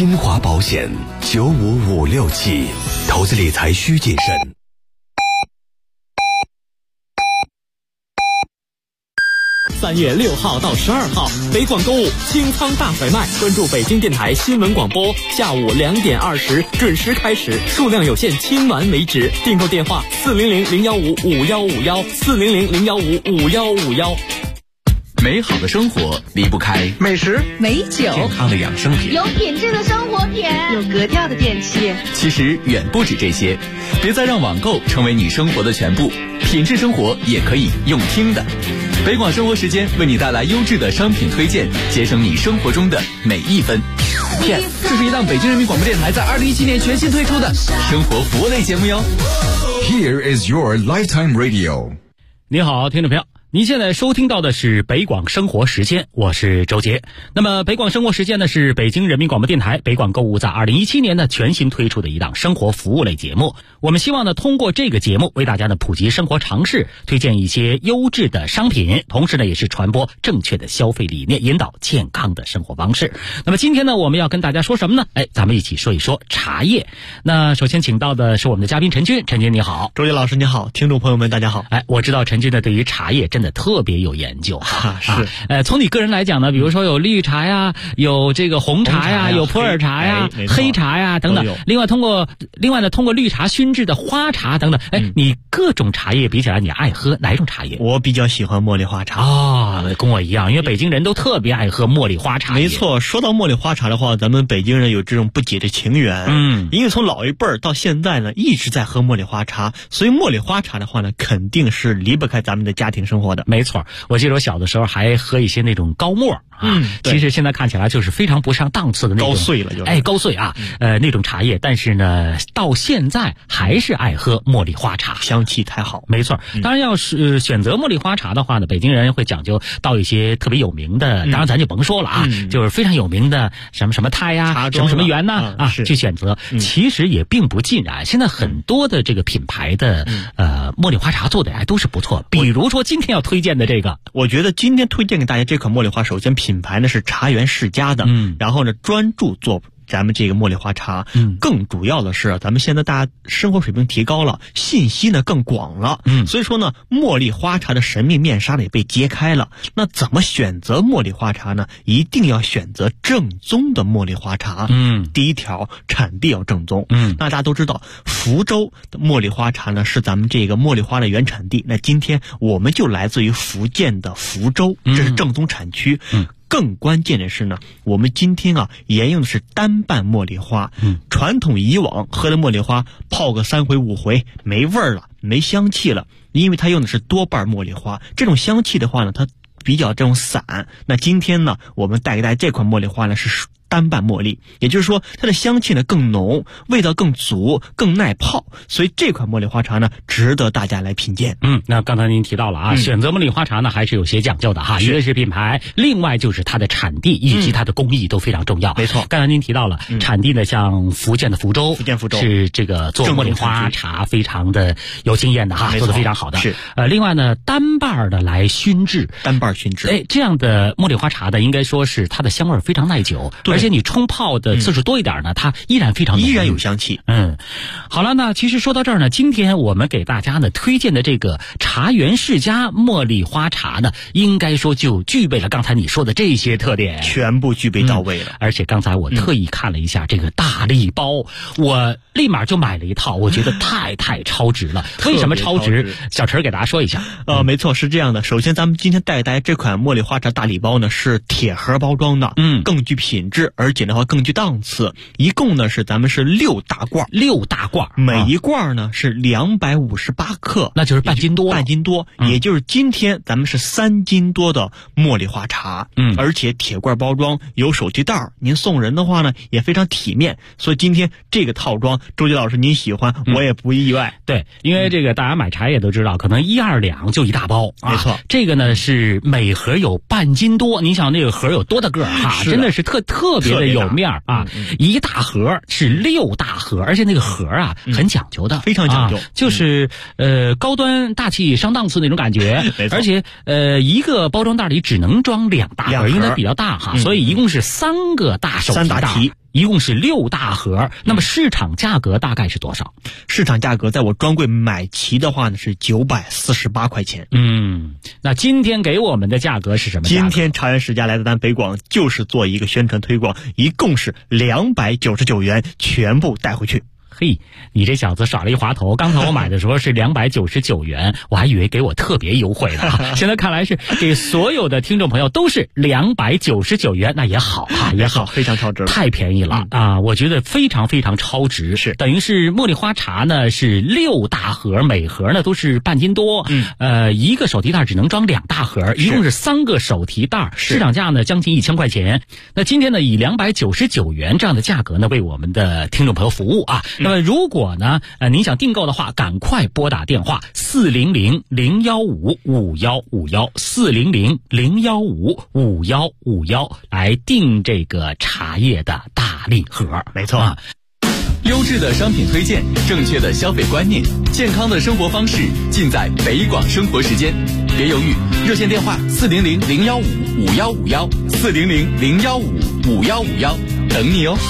新华保险95567，投资理财需谨慎。 3月6号到12号，北广购物清仓大甩卖，关注北京电台新闻广播，下午2点20准时开始，数量有限，清完为止。订购电话400-015-5151，400-015-5151。 美好的生活离不开美食、 美酒、 健康的养生品， 有品质的生活品， 有格调的电器。 其实远不止这些，别再让网购成为你生活的全部，品质生活也可以用听的。北广生活时间为你带来优质的商品推荐，节省你生活中的每一分。这是一档北京人民广播电台在2017年全新推出的生活服务类节目哟。 Here is your lifetime radio。 你好，听众朋友，您现在收听到的是北广生活时间，我是周杰。那么北广生活时间呢，是北京人民广播电台北广购物在2017年呢全新推出的一档生活服务类节目。我们希望呢通过这个节目为大家呢普及生活常识，推荐一些优质的商品，同时呢也是传播正确的消费理念，引导健康的生活方式。那么今天呢我们要跟大家说什么呢？咱们一起说一说茶叶。那首先请到的是我们的嘉宾陈军。陈军你好。 周杰老师你好，听众朋友们大家好。 我知道陈军呢对于茶叶真的特别有研究是。 从你个人来讲呢，比如说有绿茶呀，有这个红茶呀，有普洱茶呀，黑茶呀等等。另外呢通过绿茶熏制的花茶等等。你各种茶叶比起来，你爱喝哪种茶叶？ 我比较喜欢茉莉花茶跟我一样，因为北京人都特别爱喝茉莉花茶。 没错，说到茉莉花茶的话，咱们北京人有这种不解的情缘。因为从老一辈儿到现在呢，一直在喝茉莉花茶，所以茉莉花茶的话呢，肯定是离不开咱们的家庭生活的。 没错，我记得我小的时候还喝一些那种高沫其实现在看起来就是非常不上档次的那种高碎了就是高碎那种茶叶，但是呢到现在还是爱喝茉莉花茶， 香气太好。 没错，当然要是选择茉莉花茶的话呢，北京人会讲究到一些特别有名的，当然咱就甭说了就是非常有名的什么什么泰呀，什么什么园呐去选择。其实也并不尽然，现在很多的这个品牌的茉莉花茶做的还都是不错。比如说今天要推荐的这个， 我觉得今天推荐给大家这款茉莉花，首先品牌呢是茶园世家的，然后呢专注做咱们这个茉莉花茶，更主要的是咱们现在大家生活水平提高了，信息呢更广了，所以说呢茉莉花茶的神秘面纱呢也被揭开了。那怎么选择茉莉花茶呢？一定要选择正宗的茉莉花茶。第一条，产地要正宗。那大家都知道福州的茉莉花茶呢是咱们这个茉莉花的原产地，那今天我们就来自于福建的福州，这是正宗产区。更关键的是呢，我们今天沿用的是单瓣茉莉花。传统以往喝的茉莉花泡个3回5回没味儿了，没香气了，因为它用的是多瓣茉莉花，这种香气的话呢它比较这种散。那今天呢我们带给大家这款茉莉花呢是单瓣茉莉，也就是说它的香气呢更浓，味道更足，更耐泡，所以这款茉莉花茶呢值得大家来品鉴。 那刚才您提到了选择茉莉花茶呢还是有些讲究的一个是品牌，另外就是它的产地以及它的工艺都非常重要。 没错， 刚才您提到了产地呢，像福建的福州是这个做茉莉花茶非常的有经验的做得非常好的。 是另外呢单瓣的来熏制，这样的茉莉花茶的应该说是它的香味非常耐久，而且你冲泡的次数多一点呢，它依然非常浓， 依然有香气。 好了，那其实说到这儿呢，今天我们给大家呢推荐的这个茶园世家茉莉花茶呢，应该说就具备了刚才你说的这些特点， 全部具备到位了。 而且刚才我特意看了一下这个大礼包，我立马就买了一套，我觉得太超值了。为什么超值？小陈给大家说一下。 没错，是这样的。首先咱们今天带给大家这款茉莉花茶大礼包呢是铁盒包装的，更具品质，而且的话更具档次。一共呢是咱们是6大罐，每一罐呢是258克， 那就是半斤多， 也就是今天咱们是3斤多的茉莉花茶。而且铁罐包装有手提袋，您送人的话呢也非常体面。所以今天这个套装，周杰老师您喜欢，我也不意外。 对，因为这个大家买茶叶都知道，可能1-2两就一大包， 没错。 这个呢是每盒有半斤多，你想那个盒有多大个真的是特别的有面一大盒是6大盒，而且那个盒很讲究的， 非常讲究， 就是高端大气上档次那种感觉。而且一个包装袋里只能装2大盒，因为它比较大所以一共是3个大手提袋。 一共是6大盒，那么市场价格大概是多少？ 市场价格在我专柜买齐的话呢是948块钱。 那今天给我们的价格是什么价格？ 今天茶园世家来到咱北广就是做一个宣传推广，一共是299元，全部带回去。 嘿，你这小子耍了一滑头，刚才我买的时候是299元，我还以为给我特别优惠呢。现在看来是给所有的听众朋友都是299元，那也好啊，也好， 非常超值， 太便宜了啊！我觉得非常非常超值， 是等于是茉莉花茶呢是6大盒，每盒呢都是半斤多，一个手提袋只能装2大盒，一共是3个手提袋，市场价呢将近1000块钱。那今天呢以299元这样的价格呢为我们的听众朋友服务啊。那么如果呢您想订购的话，赶快拨打电话400-015-5151，400-015-5151来订这个茶叶的大礼盒。 没错优质的商品推荐，正确的消费观念，健康的生活方式，尽在北广生活时间。别犹豫，热线电话400-015-5151，400-015-5151，等你哦。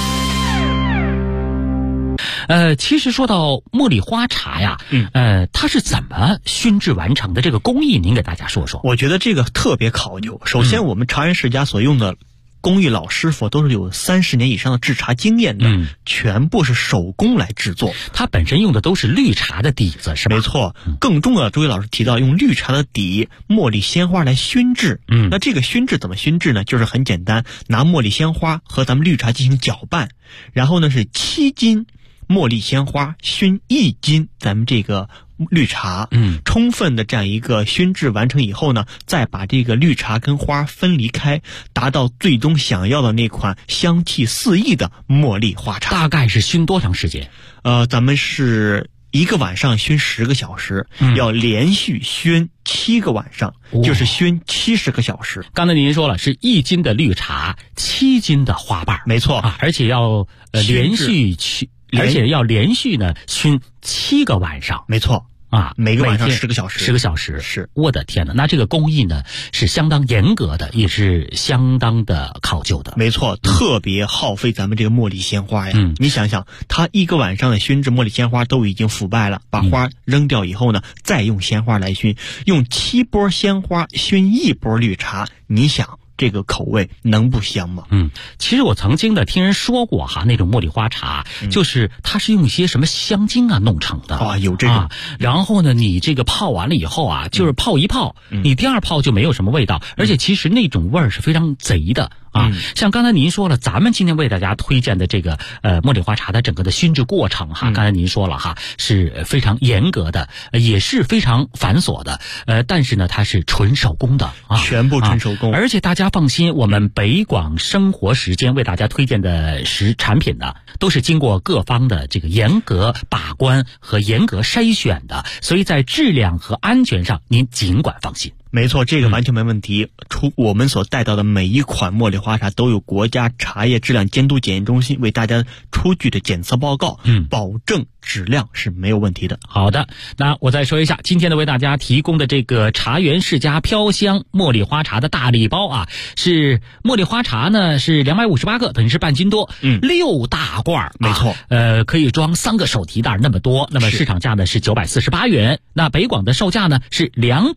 其实说到茉莉花茶呀，它是怎么熏制完成的？这个工艺您给大家说说。 我觉得这个特别考究。首先，我们茶园世家所用的工艺老师傅都是有30年以上的制茶经验的，全部是手工来制作。 它本身用的都是绿茶的底子，是吧？ 没错。更重要的，周伟老师提到用绿茶的底茉莉鲜花来熏制。那这个熏制怎么熏制呢？就是很简单，拿茉莉鲜花和咱们绿茶进行搅拌，然后呢是7斤茉莉鲜花熏1斤咱们这个绿茶，充分的这样一个熏制完成以后呢，再把这个绿茶跟花分离开，达到最终想要的那款香气四溢的茉莉花茶。 大概是熏多长时间？ 咱们是一个晚上熏10个小时，要连续熏7个晚上，就是熏70个小时。 刚才您说了是1斤的绿茶，7斤的花瓣， 没错而且要连续呢熏7个晚上， 没错每个晚上10个小时，10 个小时， 是。 我的天哪，那这个工艺呢是相当严格的，也是相当的考究的。 没错，特别耗费咱们这个茉莉鲜花呀。你想想，它一个晚上的熏制茉莉鲜花都已经腐败了，把花扔掉以后呢，再用鲜花来熏，用7波鲜花熏1波绿茶，你想这个口味能不香吗？ 其实我曾经的听人说过那种茉莉花茶，就是它是用一些什么香精弄成的有这种然后呢你这个泡完了以后就是泡一泡，你第2泡就没有什么味道，而且其实那种味儿是非常贼的像刚才您说了，咱们今天为大家推荐的这个茉莉花茶的整个的熏制过程刚才您说了是非常严格的，也是非常繁琐的，但是呢它是纯手工的全部纯手工， 而且大家放心，我们北广生活时间为大家推荐的产品呢，都是经过各方的这个严格把关和严格筛选的，所以在质量和安全上您尽管放心。 没错，这个完全没问题。我们所带到的每一款茉莉花茶都有国家茶叶质量监督检验中心为大家出具的检测报告，保证质量是没有问题的。 好的，那我再说一下今天的为大家提供的这个茶园世家飘香茉莉花茶的大礼包是茉莉花茶呢是258克，等于是半斤多，6大罐没错， 可以装3个手提袋那么多，那么市场价呢是948元，那北广的售价呢是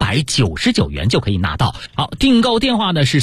299元就可以拿到。好，订购电话呢是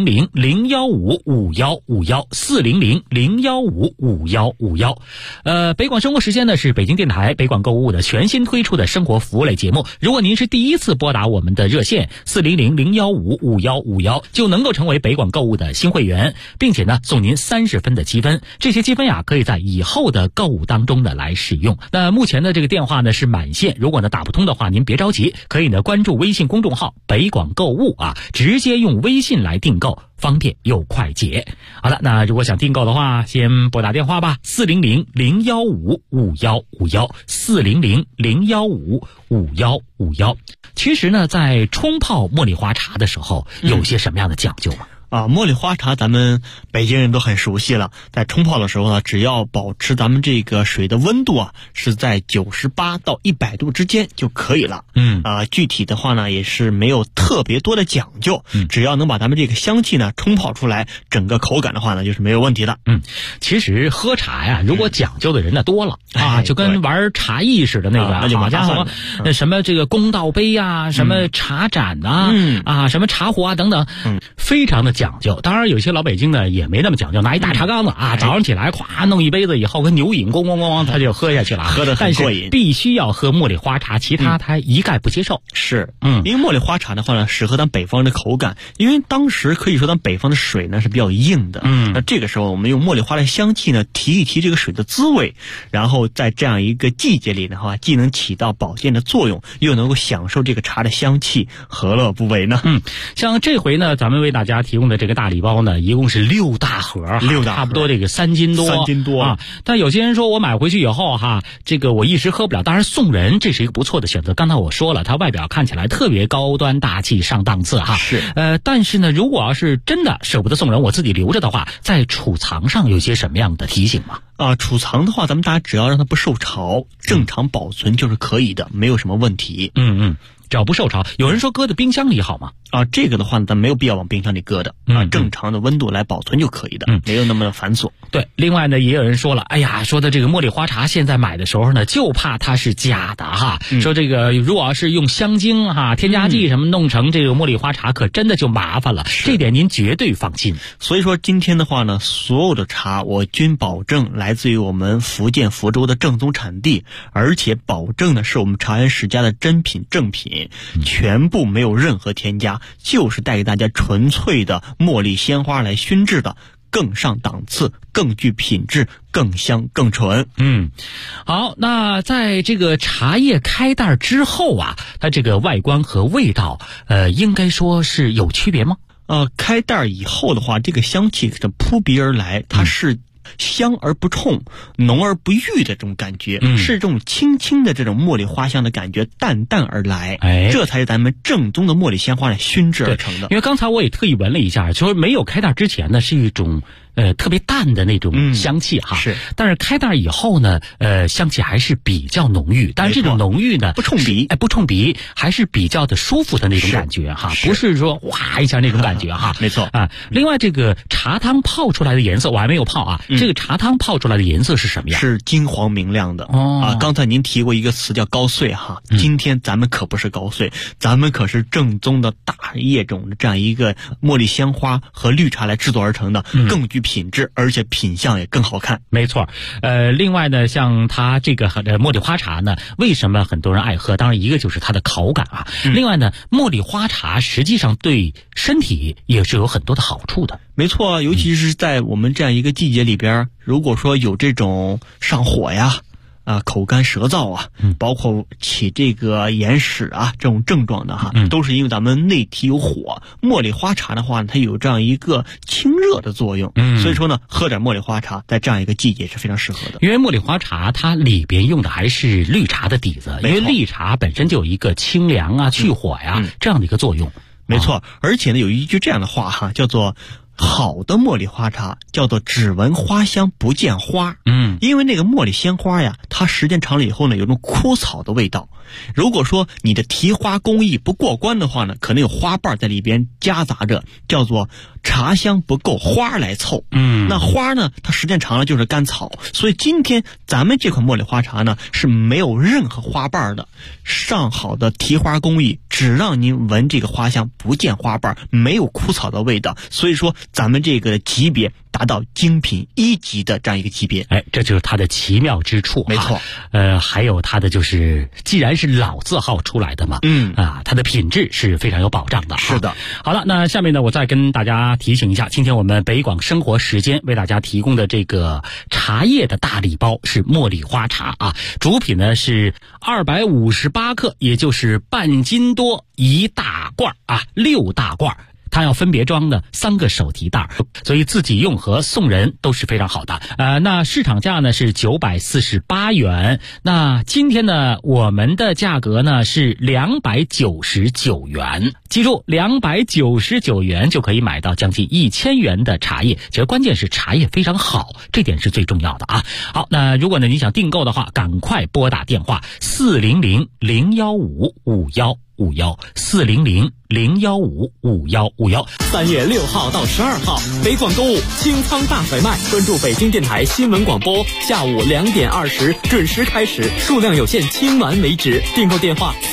400-015-5151，400-015-5151。北广生活时间呢是北京电台北广购物的全新推出的生活服务类节目。如果您是第一次拨打我们的热线400-015-5151，就能够成为北广购物的新会员，并且呢送您30分的积分。这些积分可以在以后的购物当中呢来使用。那目前的这个电话呢是满线，如果呢打不通的话，您别着急，可以呢关注微信公众号北广购物直接用微信来订购，方便又快捷。好了，那如果想订购的话，先拨打电话吧，400-015-5151，400-015-5151。其实呢在冲泡茉莉花茶的时候有些什么样的讲究吗？ 茉莉花茶咱们北京人都很熟悉了，在冲泡的时候呢，只要保持咱们这个水的温度是在98到100度之间就可以了。具体的话呢也是没有特别多的讲究，只要能把咱们这个香气呢冲泡出来，整个口感的话呢就是没有问题的。 其实喝茶呀，如果讲究的人呢多了就跟玩茶艺似的那个， 那就好家伙，什么这个公道杯啊，什么茶盏什么茶壶啊等等，非常的讲究。当然有些老北京呢也没那么讲究，拿一大茶缸子早上起来咵弄一杯子以后跟牛饮咣咣咣他就喝下去了， 喝得很过瘾。 必须要喝茉莉花茶，其他他一概不接受。 是，因为茉莉花茶的话呢，适合咱北方的口感，因为当时可以说咱北方的水呢是比较硬的，那这个时候我们用茉莉花的香气呢提一提这个水的滋味，然后在这样一个季节里的话，既能起到保健的作用，又能够享受这个茶的香气，何乐不为呢？ 像这回呢，咱们为大家提供的这个大礼包呢，一共是6大盒，差不多这个3斤多但有些人说我买回去以后这个我一时喝不了，当然送人这是一个不错的选择。刚才我说了，它外表看起来特别高端大气上档次是但是呢，如果要是真的舍不得送人，我自己留着的话，在储藏上有些什么样的提醒吗？ 储藏的话，咱们大家只要让它不受潮，正常保存就是可以的，没有什么问题。 只要不受潮。有人说搁在冰箱里好吗？ 这个的话咱没有必要往冰箱里搁的正常的温度来保存就可以的，没有那么繁琐。 对，另外呢，也有人说了，说的这个茉莉花茶现在买的时候呢，就怕它是假的说这个如果要是用香精添加剂什么弄成这个茉莉花茶，可真的就麻烦了，这点您绝对放心。 所以说今天的话呢，所有的茶我均保证来自于我们福建福州的正宗产地，而且保证的是我们茶园世家的真品正品，全部没有任何添加，就是带给大家纯粹的茉莉鲜花来熏制的，更上档次，更具品质，更香更纯。 好，那在这个茶叶开袋之后它这个外观和味道应该说是有区别吗？ 开袋以后的话，这个香气是扑鼻而来，它是香而不冲，浓而不郁的这种感觉，是这种轻轻的这种茉莉花香的感觉，淡淡而来，这才是咱们正宗的茉莉鲜花来熏制而成的。 因为刚才我也特意闻了一下，就是没有开袋之前呢，是一种特别淡的那种香气是， 但是开袋以后呢，香气还是比较浓郁，但是这种浓郁呢不冲鼻， 不冲鼻，还是比较的舒服的那种感觉不是说哇一下那种感觉没错另外这个茶汤泡出来的颜色我还没有泡这个茶汤泡出来的颜色是什么样？ 是金黄明亮的刚才您提过一个词叫高碎今天咱们可不是高碎，咱们可是正宗的大叶种的这样一个茉莉鲜花和绿茶来制作而成的，更具品质，而且品相也更好看。 没错。另外呢，像它这个茉莉花茶呢，为什么很多人爱喝？当然一个就是它的口感另外呢，茉莉花茶实际上对身体也是有很多的好处的。 没错，尤其是在我们这样一个季节里边，如果说有这种上火呀口干舌燥包括起这个眼屎这种症状的都是因为咱们内体有火。茉莉花茶的话它有这样一个清热的作用，所以说呢，喝点茉莉花茶在这样一个季节是非常适合的。 因为茉莉花茶它里边用的还是绿茶的底子，因为绿茶本身就有一个清凉去火这样的一个作用。 没错，而且呢有一句这样的话叫做好的茉莉花茶叫做只闻花香不见花。因为那个茉莉鲜花它时间长了以后呢，有种枯草的味道。如果说你的提花工艺不过关的话呢，可能有花瓣在里边夹杂着，叫做茶香不够花来凑。那花呢，它时间长了就是干草，所以今天咱们这款茉莉花茶呢是没有任何花瓣的，上好的提花工艺，只让您闻这个花香不见花瓣，没有枯草的味道。所以说咱们这个级别达到精品1级的这样一个级别。 这就是它的奇妙之处。 没错。 还有它的就是既然是老字号出来的嘛，它的品质是非常有保障的。 是的。 好了，那下面呢，我再跟大家提醒一下，今天我们北广生活时间为大家提供的这个茶叶的大礼包是茉莉花茶主品呢是258克，也就是半斤多1大罐6大罐。 它要分别装的3个手提袋，所以自己用和送人都是非常好的。那市场价呢是948元，那今天呢我们的价格呢是299元。记住，299元就可以买到将近1000元的茶叶，其实关键是茶叶非常好，这点是最重要的啊。好，那如果呢你想订购的话，赶快拨打电话400-015-5151，400-015-5151。 3月6号到12号，北广购物清仓大甩卖，关注北京电台新闻广播，下午2点20准时开始，数量有限，清完为止。订购电话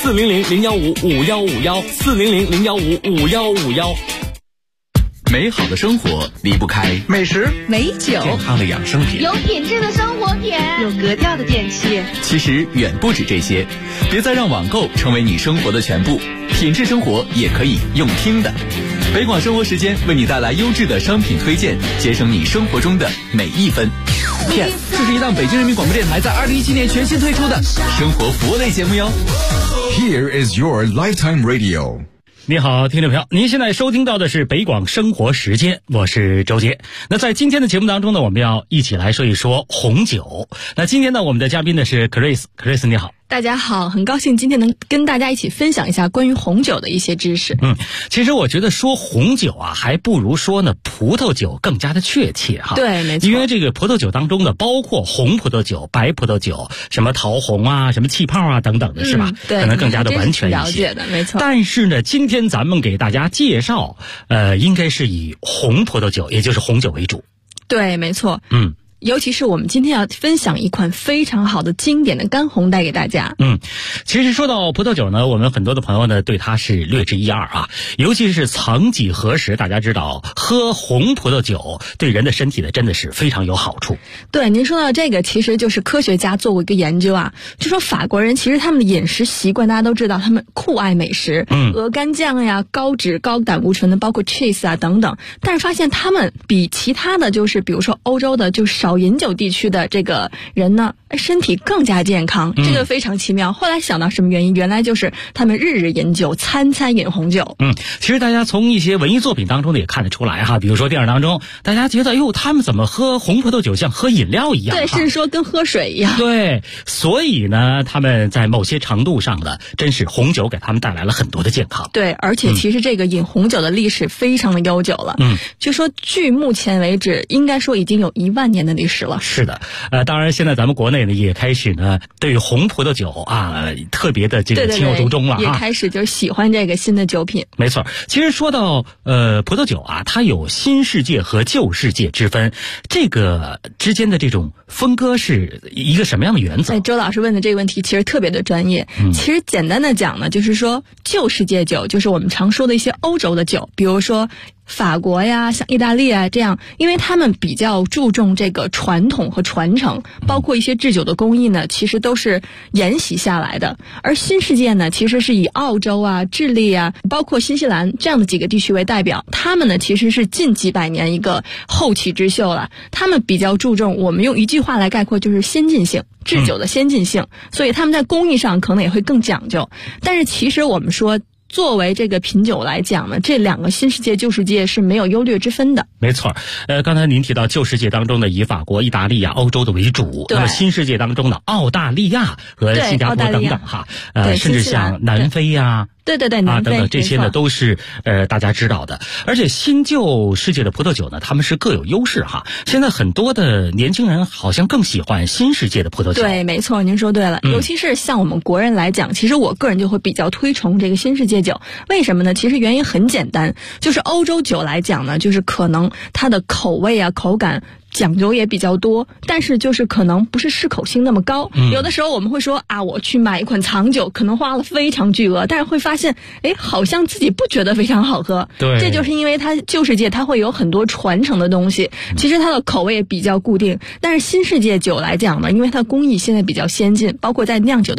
400-015-5151，400-015-5151。 美好的生活离不开美食、 美酒、 健康的养生品， 有品质的生活品， 有格调的电器。 其实远不止这些，别再让网购成为你生活的全部，品质生活也可以用听的。北广生活时间为你带来优质的商品推荐，节省你生活中的每一分。P.S. 这是一档北京人民广播电台在2017年全新推出的生活服务类节目哟。 Here is your lifetime radio。 你好，听众朋友，您现在收听到的是北广生活时间，我是周杰。那在今天的节目当中呢，我们要一起来说一说红酒。那今天呢，我们的嘉宾呢是 Chris 你好。 大家好，很高兴今天能跟大家一起分享一下关于红酒的一些知识。 其实我觉得说红酒啊，还不如说呢葡萄酒更加的确切哈。 对，没错。 因为这个葡萄酒当中呢，包括红葡萄酒、白葡萄酒，什么桃红啊、什么气泡啊等等的，是吧？ 对， 可能更加的完全一些。 了解的，没错。 但是呢，今天咱们给大家介绍，应该是以红葡萄酒，也就是红酒为主。 对，没错。尤其是我们今天要分享一款非常好的经典的干红带给大家。 其实说到葡萄酒呢，我们很多的朋友呢对它是略知一二啊，尤其是曾几何时，大家知道喝红葡萄酒对人的身体呢真的是非常有好处。 对，您说到这个，其实就是科学家做过一个研究啊，就说法国人其实他们的饮食习惯大家都知道，他们酷爱美食，鹅肝酱呀、高脂高胆固醇的，包括 cheese 啊等等，但是发现他们比其他的就是比如说欧洲的就少饮酒地区的这个人呢，身体更加健康，这个非常奇妙。后来想到什么原因，原来就是他们日日饮酒，餐餐饮红酒。 其实大家从一些文艺作品当中呢也看得出来哈，比如说电影当中，大家觉得他们怎么喝红葡萄酒像喝饮料一样， 对，甚至说跟喝水一样。 对，所以呢，他们在某些程度上呢，真是红酒给他们带来了很多的健康。 对，而且其实这个饮红酒的历史非常的悠久了。就说据目前为止，应该说已经有1万年的历史了。 是的，当然现在咱们国内呢也开始呢对红葡萄酒啊特别的这个情有独钟了啊， 也开始就喜欢这个新的酒品。 没错，其实说到葡萄酒啊，它有新世界和旧世界之分，这个之间的这种分割是一个什么样的原则？ 周老师问的这个问题其实特别的专业。其实简单的讲呢，就是说旧世界酒就是我们常说的一些欧洲的酒，比如说法国呀，像意大利啊这样，因为他们比较注重这个传统和传承，包括一些制酒的工艺呢，其实都是沿袭下来的。而新世界呢，其实是以澳洲啊、智利啊，包括新西兰这样的几个地区为代表，他们呢其实是近几百年一个后起之秀了。他们比较注重，我们用一句话来概括，就是先进性。制酒的先进性，所以他们在工艺上可能也会更讲究。但是其实我们说，作为这个品酒来讲呢，这两个新世界旧世界是没有优劣之分的。 没错，刚才您提到旧世界当中的以法国、意大利啊、欧洲的为主，那么新世界当中的澳大利亚和新加坡等等哈，甚至像南非呀。 对， 等等这些呢都是大家知道的。而且新旧世界的葡萄酒呢，他们是各有优势哈。现在很多的年轻人好像更喜欢新世界的葡萄酒。 对，没错，您说对了。尤其是像我们国人来讲，其实我个人就会比较推崇这个新世界酒。为什么呢？其实原因很简单，就是欧洲酒来讲呢，就是可能它的口味啊、口感讲究也比较多，但是就是可能不是适口性那么高。有的时候我们会说啊，我去买一款藏酒，可能花了非常巨额，但是会发现，好像自己不觉得非常好喝。 对， 这就是因为它旧世界它会有很多传承的东西，其实它的口味也比较固定。但是新世界酒来讲呢，因为它工艺现在比较先进，包括在酿酒的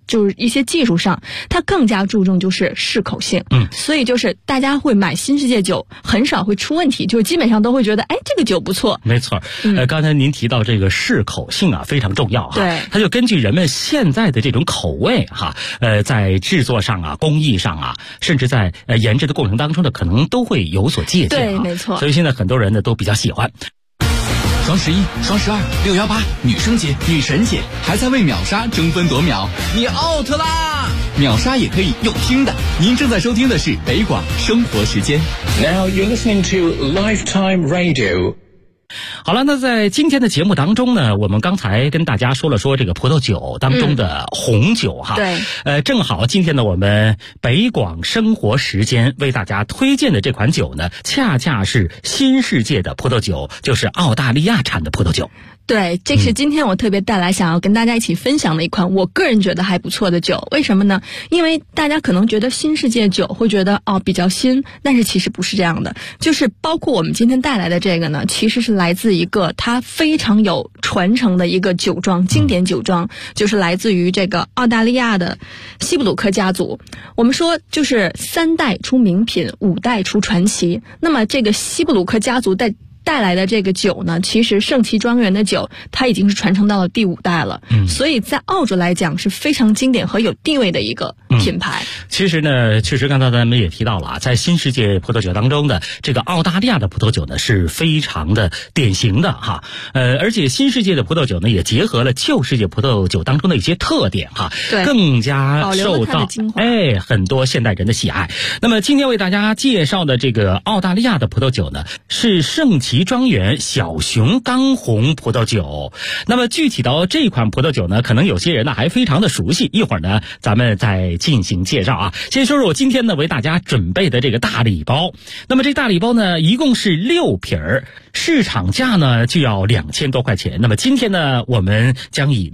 就是一些技术上，它更加注重就是适口性。所以就是大家会买新世界酒，很少会出问题，就是基本上都会觉得，哎，这个酒不错。 没错。刚才您提到这个适口性啊，非常重要哈。 对。 它就根据人们现在的这种口味哈，在制作上啊、工艺上啊，甚至在研制的过程当中呢，可能都会有所借鉴。 对，没错。 所以现在很多人呢都比较喜欢。 双11、双12、618，女生节、女神节，还在为秒杀争分夺秒，你 out 啦！秒杀也可以用听的。您正在收听的是北广生活时间。 Now you're listening to Lifetime Radio。 好了，那在今天的节目当中呢，我们刚才跟大家说了这个葡萄酒当中的红酒哈。 对。 正好今天呢，我们北广生活时间为大家推荐的这款酒呢，恰恰是新世界的葡萄酒，就是澳大利亚产的葡萄酒。 对，这是今天我特别带来想要跟大家一起分享的一款我个人觉得还不错的酒。为什么呢？因为大家可能觉得新世界酒会觉得比较新，但是其实不是这样的。就是包括我们今天带来的这个呢，其实是来自一个它非常有传承的一个酒庄，经典酒庄，就是来自于这个澳大利亚的西布鲁克家族。我们说就是3代出名品，5代出传奇。那么这个西布鲁克家族带来的这个酒呢，其实圣奇庄园的酒它已经是传承到了第5代了。所以在澳洲来讲是非常经典和有地位的一个品牌。 其实呢，确实刚才咱们也提到了啊，在新世界葡萄酒当中的这个澳大利亚的葡萄酒呢是非常的典型的哈。而且新世界的葡萄酒呢也结合了旧世界葡萄酒当中的一些特点哈， 对， 更加受到很多现代人的喜爱。那么今天为大家介绍的这个澳大利亚的葡萄酒呢，是圣奇庄园小熊刚红葡萄酒。那么具体到这款葡萄酒呢，可能有些人呢还非常的熟悉，一会儿呢咱们再进行介绍啊。先说说我今天呢为大家准备的这个大礼包。那么这大礼包呢一共是6瓶，市场价呢就要2000多块钱。那么今天呢我们将以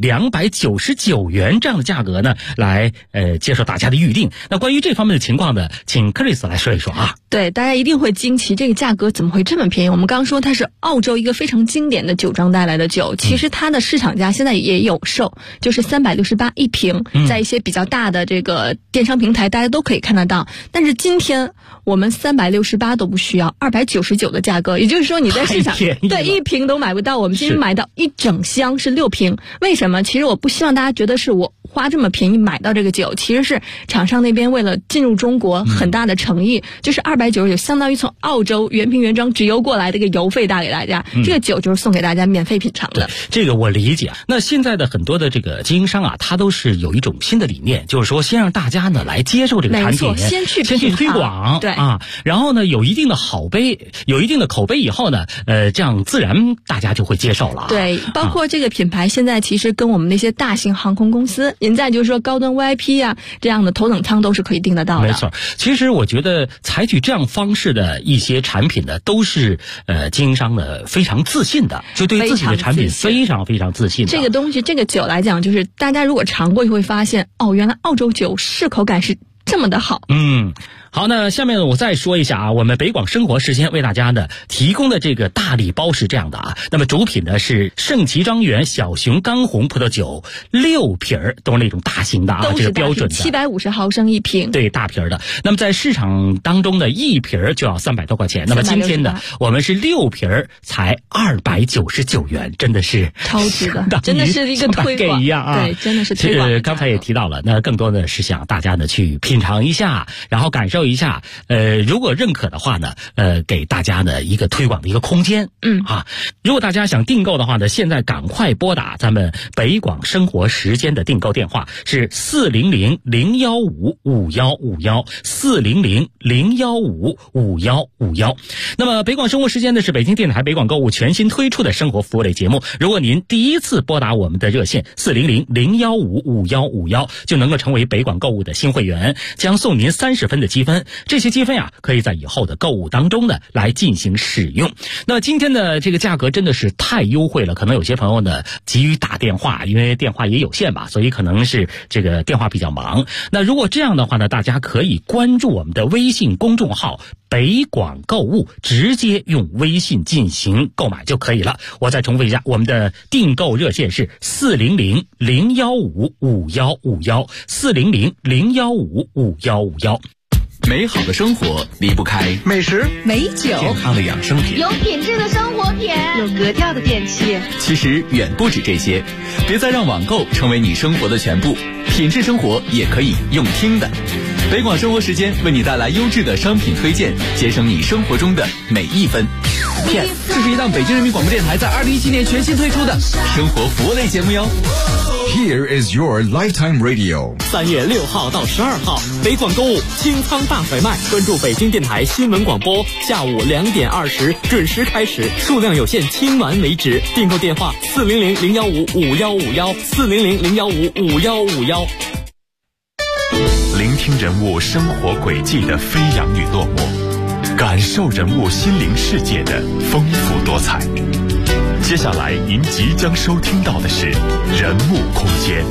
299元这样的价格呢来接受大家的预定。那关于这方面的情况呢，请克里斯来说一说啊。 对，大家一定会惊奇，这个价格怎么会这么便宜？我们刚说它是澳洲一个非常经典的酒庄带来的酒，其实它的市场价现在也有售，就是368一瓶，在一些比较大的这个电商平台大家都可以看得到。但是今天我们368都不需要，299的价格，也就是说你在市场对一瓶都买不到，我们今天买到一整箱是6瓶。为什么？其实我不希望大家觉得是我花这么便宜买到这个酒，其实是厂商那边为了进入中国很大的诚意，就是299相当于从澳洲原瓶原装直邮过来的一个邮费大给大家，这个酒就是送给大家免费品尝的。 这个我理解。那现在的很多的这个经营商啊，他都是有一种新的理念，就是说先让大家呢来接受这个产品， 先去推广， 对啊，然后呢有一定的口碑以后呢，这样自然大家就会接受了。 对，包括这个品牌现在其实跟我们那些大型航空公司，您在就是说高端 VIP 啊这样的头等舱都是可以订得到的。 没错，其实我觉得采取这样方式的一些产品呢，都是经营商呢非常自信的，就对自己的产品非常非常自信的。 这个东西，这个酒来讲，就是大家如果尝过就会发现，原来澳洲酒适口感是这么的好。 好，那下面我再说一下啊，我们北广生活时间为大家呢提供的这个大礼包是这样的啊。那么主品呢是圣奇庄园小熊刚红葡萄酒6瓶，都是那种大型的啊，这个标准的 750毫升一瓶， 对，大瓶的。那么在市场当中的一瓶就要300多块钱，那么今天呢我们是6瓶才299元，真的是超值的，真的是一个推广一样啊。 对，真的是推广。 刚才也提到了，那更多的是想大家呢去品尝一下，然后感受一下，如果认可的话呢，给大家呢一个推广的一个空间。如果大家想订购的话呢，现在赶快拨打咱们北广生活时间的订购电话是400-015-5151，400-015-5151。那么北广生活时间呢是北京电台北广购物全新推出的生活服务类节目，如果您第一次拨打我们的热线400-015-5151，就能够成为北广购物的新会员，将送您30分的积分，这些积分啊可以在以后的购物当中呢来进行使用。那今天的这个价格真的是太优惠了，可能有些朋友呢急于打电话，因为电话也有限吧，所以可能是这个电话比较忙。那如果这样的话呢，大家可以关注我们的微信公众号北广购物，直接用微信进行购买就可以了。我再重复一下，我们的订购热线是400-015-5151，400-015-5151。 美好的生活离不开美食、 美酒、 健康的养生品， 有品质的生活品，有格调的电器。 其实远不止这些，别再让网购成为你生活的全部，品质生活也可以用听的。北广生活时间为你带来优质的商品推荐，节省你生活中的每一分。Yes， 这是一档北京人民广播电台在2017年全新推出的生活服务类节目哟。 Here is your lifetime radio。 3月6号到12号，北广购物清仓大甩卖，关注北京电台新闻广播，下午2点20准时开始，数量有限，清完为止。订购电话400-015-5151，400-015-5151。 聆听人物生活轨迹的飞扬与落寞，感受人物心灵世界的丰富多彩。接下来您即将收听到的是人物空间。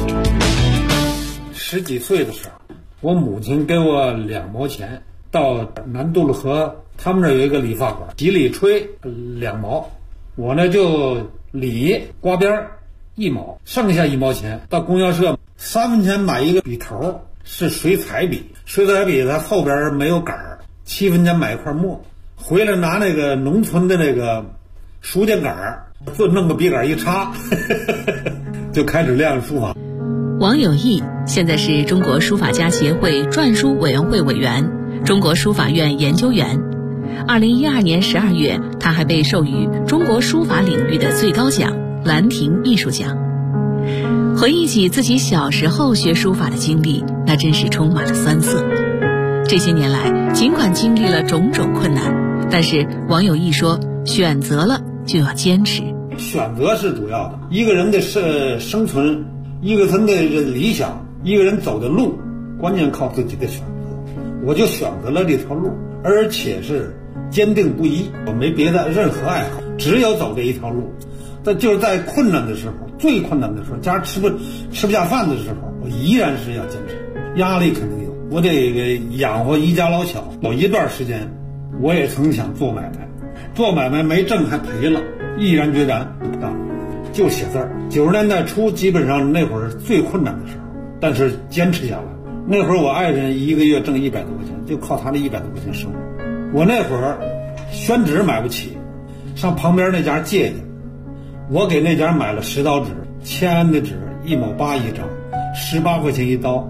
10几岁的时候，我母亲给我2毛钱，到南渡路河他们那有一个理发馆，几里吹2毛，我呢就理刮边1毛，剩下1毛钱到供销社3分钱买一个笔头，是水彩笔，水彩笔它后边没有杆儿，7分钱买一块墨，回来拿那个农村的那个书架杆儿，就弄个笔杆一插就开始练书法。 王有义现在是中国书法家协会篆书委员会委员、中国书法院研究员。2012年12月，他还被授予中国书法领域的最高奖兰亭艺术奖。回忆起自己小时候学书法的经历，那真是充满了酸涩。这些年来，尽管经历了种种困难，但是王有义说，选择了就要坚持。 选择是主要的，一个人的生存，一个人的理想，一个人走的路，关键靠自己的选择。我就选择了这条路，而且是坚定不移，我没别的任何爱好，只有走这一条路。但就是在困难的时候，最困难的时候，家吃不下饭的时候，我依然是要坚持。压力肯定有，我得养活一家老小。有一段时间，我也曾想做买卖，做买卖没挣还赔了，毅然决然不干，就写字儿。90年代初，基本上那会儿最困难的时候，但是坚持下来。那会儿我爱人一个月挣100多块钱，就靠他的100多块钱生活。我那会儿宣纸买不起，上旁边那家借去，我给那家买了10刀纸，签的纸1毛8一张，18块钱一刀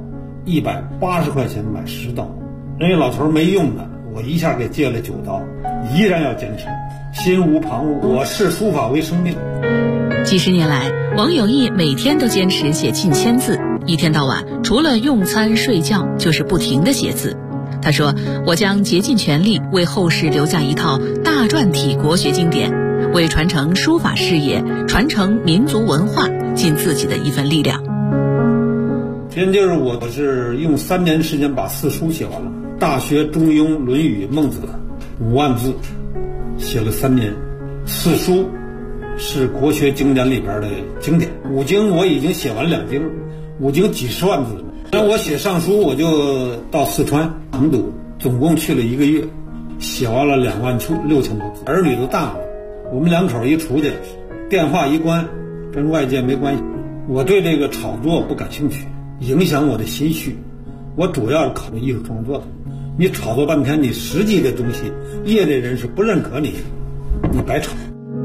，180块钱买10刀。人家老头没用的，我一下给借了9刀，依然要坚持，心无旁骛。我视书法为生命。 几十年来，王有义每天都坚持写近1000字，一天到晚除了用餐睡觉就是不停地写字。他说，我将竭尽全力为后世留下一套大篆体国学经典，为传承书法事业、传承民族文化尽自己的一份力量。 今就是我是用3年时间把4书写完了，《大学》《中庸》《论语》《孟子》5万字，写了3年。4书是国学经典里边的经典，5经我已经写完2经，5经几十万字了。那我写上书，我就到四川成都，总共去了1个月，写完了26000多字。儿女都大了，我们2口一出去，电话一关，跟外界没关系。我对这个炒作不感兴趣，影响我的心绪。我主要是考虑艺术创作的。你炒作半天，你实际的东西，业内人士不认可你，你白炒。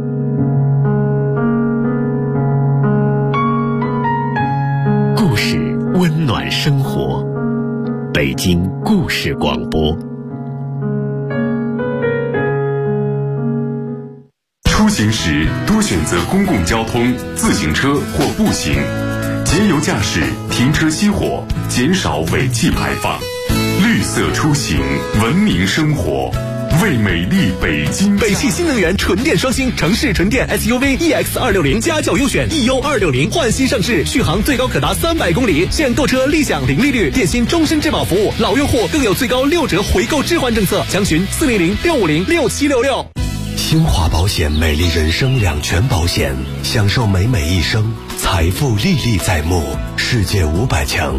故事温暖生活，北京故事广播。 出行时多选择公共交通、自行车或步行，节油驾驶，停车熄火，减少尾气排放。绿色出行，文明生活，为美丽北京。 北汽新能源纯电双星城市纯电 SUV EX260家轿优选 EU260换新上市，续航最高可达300公里，现购车立享零利率，电信终身质保服务，老用户更有最高6折回购置换政策，详询400-650-6766。新华保险美丽人生2全保险，享受美美一生，财富历历在目，世界500强。